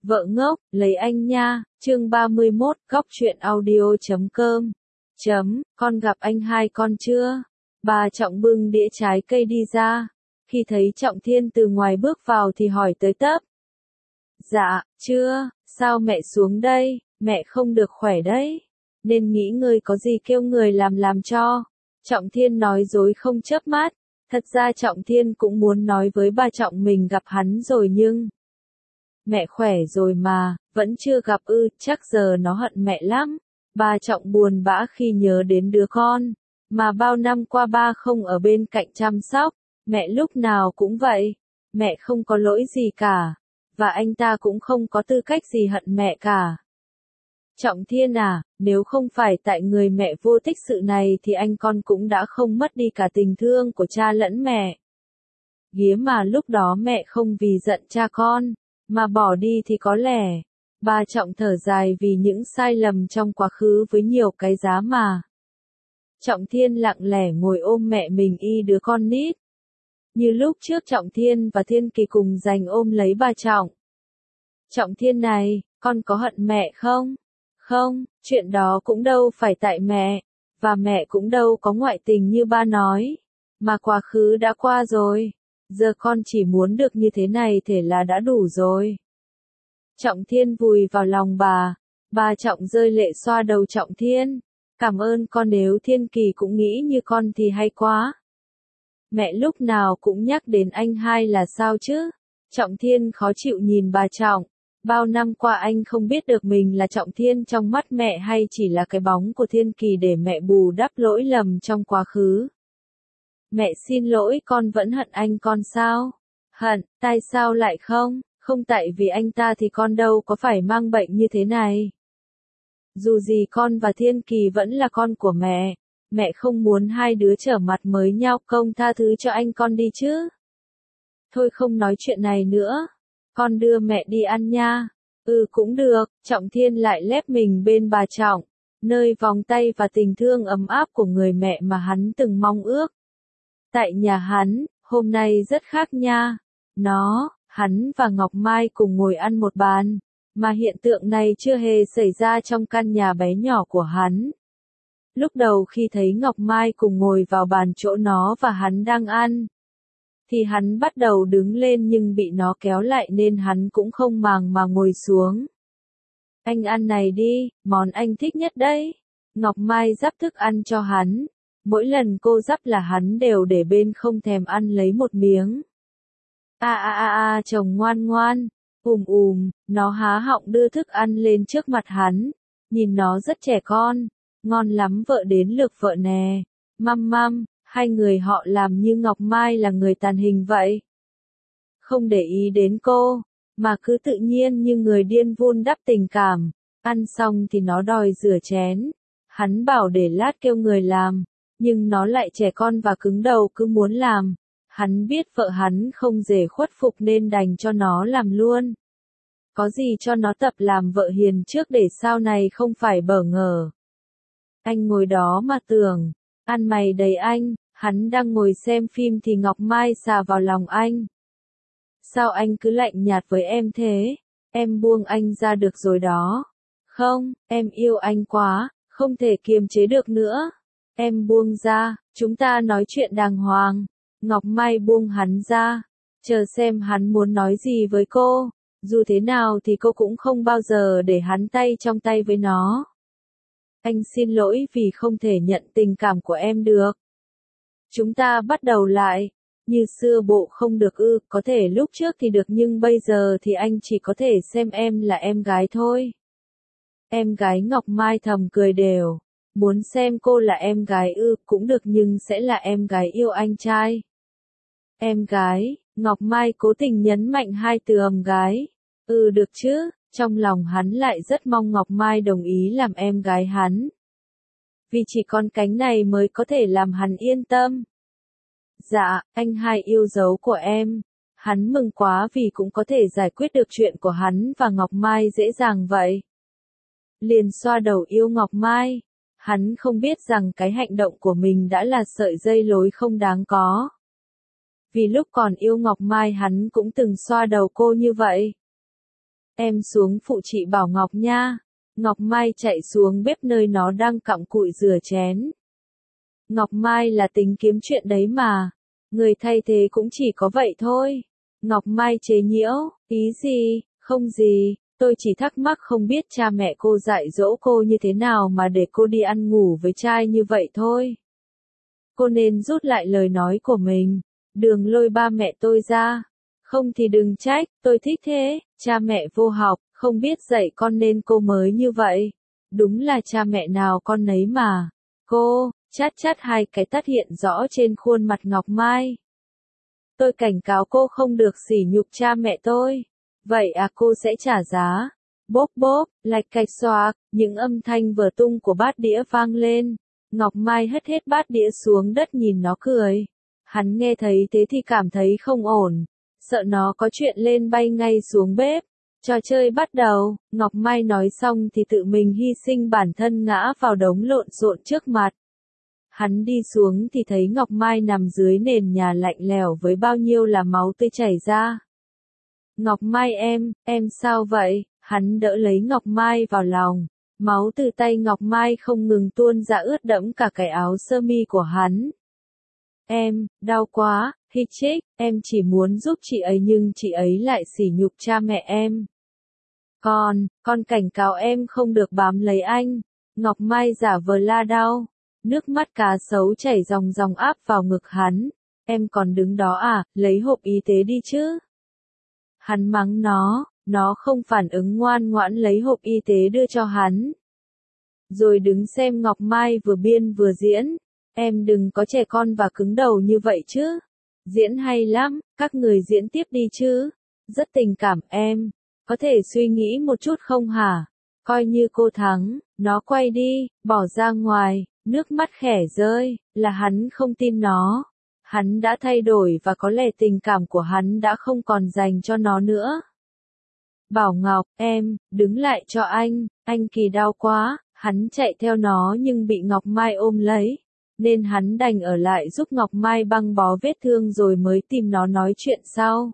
Vợ ngốc, lấy anh nha, chương 31, góc truyện audio.com. Con gặp anh hai con chưa? Bà Trọng bưng đĩa trái cây đi ra. Khi thấy Trọng Thiên từ ngoài bước vào thì hỏi tới tấp. Dạ, chưa, sao mẹ xuống đây, mẹ không được khỏe đấy. Nên nghỉ ngơi có gì kêu người làm cho. Trọng Thiên nói dối không chớp mắt. Thật ra Trọng Thiên cũng muốn nói với bà Trọng mình gặp hắn rồi nhưng... Mẹ khỏe rồi mà, vẫn chưa gặp ư, chắc giờ nó hận mẹ lắm. Bà Trọng buồn bã khi nhớ đến đứa con, mà bao năm qua ba không ở bên cạnh chăm sóc, mẹ lúc nào cũng vậy. Mẹ không có lỗi gì cả, và anh ta cũng không có tư cách gì hận mẹ cả. Trọng Thiên à, nếu không phải tại người mẹ vô tích sự này thì anh con cũng đã không mất đi cả tình thương của cha lẫn mẹ. Ghía mà lúc đó mẹ không vì giận cha con mà bỏ đi thì có lẽ, bà Trọng thở dài vì những sai lầm trong quá khứ với nhiều cái giá mà. Trọng Thiên lặng lẽ ngồi ôm mẹ mình y đứa con nít. Như lúc trước Trọng Thiên và Thiên Kỳ cùng giành ôm lấy bà Trọng. Trọng Thiên này, con có hận mẹ không? Không, chuyện đó cũng đâu phải tại mẹ, và mẹ cũng đâu có ngoại tình như ba nói, mà quá khứ đã qua rồi. Giờ con chỉ muốn được như thế này thể là đã đủ rồi. Trọng Thiên vùi vào lòng bà Trọng rơi lệ xoa đầu Trọng Thiên. Cảm ơn con, nếu Thiên Kỳ cũng nghĩ như con thì hay quá. Mẹ lúc nào cũng nhắc đến anh hai là sao chứ? Trọng Thiên khó chịu nhìn bà Trọng. Bao năm qua anh không biết được mình là Trọng Thiên trong mắt mẹ hay chỉ là cái bóng của Thiên Kỳ để mẹ bù đắp lỗi lầm trong quá khứ. Mẹ xin lỗi, con vẫn hận anh con sao? Hận, tại sao lại không? Không, tại vì anh ta thì con đâu có phải mang bệnh như thế này. Dù gì con và Thiên Kỳ vẫn là con của mẹ. Mẹ không muốn hai đứa trở mặt mới nhau, công tha thứ cho anh con đi chứ. Thôi không nói chuyện này nữa. Con đưa mẹ đi ăn nha. Ừ cũng được. Trọng Thiên lại lép mình bên bà Trọng, nơi vòng tay và tình thương ấm áp của người mẹ mà hắn từng mong ước. Tại nhà hắn, hôm nay rất khác nha. Hắn và Ngọc Mai cùng ngồi ăn một bàn, mà hiện tượng này chưa hề xảy ra trong căn nhà bé nhỏ của hắn. Lúc đầu khi thấy Ngọc Mai cùng ngồi vào bàn chỗ nó và hắn đang ăn, thì hắn bắt đầu đứng lên nhưng bị nó kéo lại nên hắn cũng không màng mà ngồi xuống. Anh ăn này đi, món anh thích nhất đấy. Ngọc Mai dắp thức ăn cho hắn. Mỗi lần cô dắp là hắn đều để bên không thèm ăn lấy một miếng. Chồng ngoan ngoan. Nó há họng đưa thức ăn lên trước mặt hắn. Nhìn nó rất trẻ con. Ngon lắm, vợ đến lượt vợ nè. Măm, hai người họ làm như Ngọc Mai là người tàn hình vậy. Không để ý đến cô, mà cứ tự nhiên như người điên vun đắp tình cảm. Ăn xong thì nó đòi rửa chén. Hắn bảo để lát kêu người làm. Nhưng nó lại trẻ con và cứng đầu cứ muốn làm. Hắn biết vợ hắn không dễ khuất phục nên đành cho nó làm luôn. Có gì cho nó tập làm vợ hiền trước để sau này không phải bỡ ngỡ. Anh ngồi đó mà tưởng, ăn mày đầy anh, hắn đang ngồi xem phim thì Ngọc Mai xà vào lòng anh. Sao anh cứ lạnh nhạt với em thế? Em buông anh ra được rồi đó. Không, em yêu anh quá, không thể kiềm chế được nữa. Em buông ra, chúng ta nói chuyện đàng hoàng. Ngọc Mai buông hắn ra, chờ xem hắn muốn nói gì với cô. Dù thế nào thì cô cũng không bao giờ để hắn tay trong tay với nó. Anh xin lỗi vì không thể nhận tình cảm của em được. Chúng ta bắt đầu lại. Như xưa bộ không được ư, có thể lúc trước thì được nhưng bây giờ thì anh chỉ có thể xem em là em gái thôi. Em gái? Ngọc Mai thầm cười đều. Muốn xem cô là em gái ư, cũng được nhưng sẽ là em gái yêu anh trai. Em gái, Ngọc Mai cố tình nhấn mạnh hai từ em gái. Ừ được chứ, trong lòng hắn lại rất mong Ngọc Mai đồng ý làm em gái hắn. Vì chỉ con cánh này mới có thể làm hắn yên tâm. Dạ, anh hai yêu dấu của em. Hắn mừng quá vì cũng có thể giải quyết được chuyện của hắn và Ngọc Mai dễ dàng vậy. Liền xoa đầu yêu Ngọc Mai. Hắn không biết rằng cái hành động của mình đã là sợi dây lối không đáng có. Vì lúc còn yêu Ngọc Mai hắn cũng từng xoa đầu cô như vậy. em xuống phụ chị Bảo Ngọc nha. Ngọc Mai chạy xuống bếp nơi nó đang cặm cụi rửa chén. Ngọc Mai là tính kiếm chuyện đấy mà. Người thay thế cũng chỉ có vậy thôi. Ngọc Mai chế nhiễu, ý gì, không gì, tôi chỉ thắc mắc không biết cha mẹ cô dạy dỗ cô như thế nào mà để cô đi ăn ngủ với trai như vậy thôi. Cô nên rút lại lời nói của mình, đừng lôi ba mẹ tôi ra. Không thì đừng trách, tôi thích thế, cha mẹ vô học, không biết dạy con nên cô mới như vậy. Đúng là cha mẹ nào con nấy mà. Cô, chát chát hai cái tát hiện rõ trên khuôn mặt Ngọc Mai. Tôi cảnh cáo cô không được sỉ nhục cha mẹ tôi. Vậy à, cô sẽ trả giá. Bốp bốp, lạch cạch xoạc, những âm thanh vỡ tung của bát đĩa vang lên. Ngọc Mai hất hết bát đĩa xuống đất nhìn nó cười. Hắn nghe thấy thế thì cảm thấy không ổn. Sợ nó có chuyện lên bay ngay xuống bếp. Trò chơi bắt đầu, Ngọc Mai nói xong thì tự mình hy sinh bản thân ngã vào đống lộn xộn trước mặt. Hắn đi xuống thì thấy Ngọc Mai nằm dưới nền nhà lạnh lẽo với bao nhiêu là máu tươi chảy ra. Ngọc Mai em sao vậy? Hắn đỡ lấy Ngọc Mai vào lòng. Máu từ tay Ngọc Mai không ngừng tuôn ra ướt đẫm cả cái áo sơ mi của hắn. Em, đau quá, hích chích, em chỉ muốn giúp chị ấy nhưng chị ấy lại sỉ nhục cha mẹ em. Con cảnh cáo em không được bám lấy anh. Ngọc Mai giả vờ la đau. Nước mắt cá sấu chảy ròng ròng áp vào ngực hắn. Em còn đứng đó à, lấy hộp y tế đi chứ. Hắn mắng nó không phản ứng ngoan ngoãn lấy hộp y tế đưa cho hắn. Rồi đứng xem Ngọc Mai vừa biên vừa diễn. Em đừng có trẻ con và cứng đầu như vậy chứ. Diễn hay lắm, các người diễn tiếp đi chứ. Rất tình cảm em. Có thể suy nghĩ một chút không hả? Coi như cô thắng, nó quay đi, bỏ ra ngoài, nước mắt khẽ rơi, là hắn không tin nó. Hắn đã thay đổi và có lẽ tình cảm của hắn đã không còn dành cho nó nữa. Bảo Ngọc, em, đứng lại cho anh Kỳ đau quá, hắn chạy theo nó nhưng bị Ngọc Mai ôm lấy. Nên hắn đành ở lại giúp Ngọc Mai băng bó vết thương rồi mới tìm nó nói chuyện sau.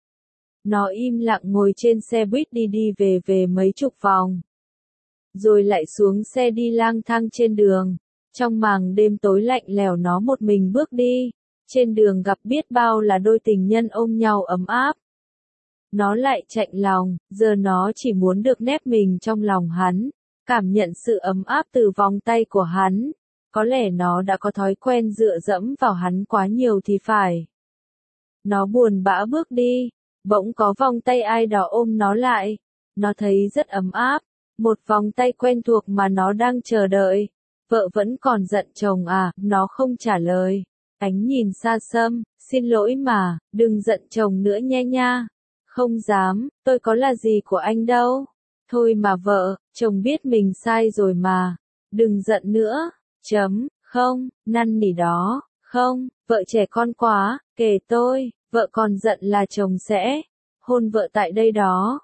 Nó im lặng ngồi trên xe buýt đi về mấy chục vòng. Rồi lại xuống xe đi lang thang trên đường. Trong màn đêm tối lạnh lẽo nó một mình bước đi. Trên đường gặp biết bao là đôi tình nhân ôm nhau ấm áp. Nó lại chạnh lòng, giờ nó chỉ muốn được nép mình trong lòng hắn. Cảm nhận sự ấm áp từ vòng tay của hắn. Có lẽ nó đã có thói quen dựa dẫm vào hắn quá nhiều thì phải. Nó buồn bã bước đi. Bỗng có vòng tay ai đó ôm nó lại. Nó thấy rất ấm áp. Một vòng tay quen thuộc mà nó đang chờ đợi. Vợ vẫn còn giận chồng à, nó không trả lời. Ánh nhìn xa xăm, xin lỗi mà, đừng giận chồng nữa nhé nha. Không dám, tôi có là gì của anh đâu. Thôi mà vợ, chồng biết mình sai rồi mà. Đừng giận nữa. Không, năn nỉ đó. Không, vợ trẻ con quá, kể tôi, vợ còn giận là chồng sẽ hôn vợ tại đây đó.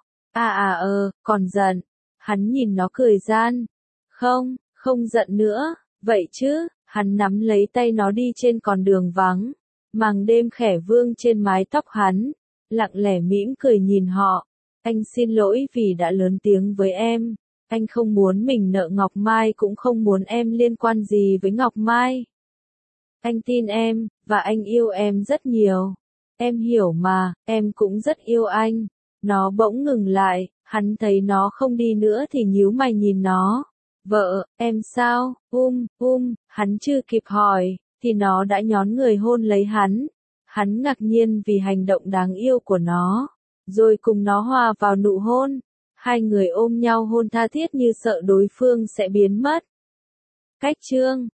Còn giận. Hắn nhìn nó cười gian. Không giận nữa, vậy chứ, hắn nắm lấy tay nó đi trên con đường vắng. Màn đêm khẽ vương trên mái tóc hắn, lặng lẽ mỉm cười nhìn họ. Anh xin lỗi vì đã lớn tiếng với em. Anh không muốn mình nợ Ngọc Mai cũng không muốn em liên quan gì với Ngọc Mai. Anh tin em, và anh yêu em rất nhiều. Em hiểu mà, em cũng rất yêu anh. Nó bỗng ngừng lại, hắn thấy nó không đi nữa thì nhíu mày nhìn nó. Vợ, em sao? Hắn chưa kịp hỏi, thì nó đã nhón người hôn lấy hắn. Hắn ngạc nhiên vì hành động đáng yêu của nó, rồi cùng nó hòa vào nụ hôn. Hai người ôm nhau hôn tha thiết như sợ đối phương sẽ biến mất. Cách chương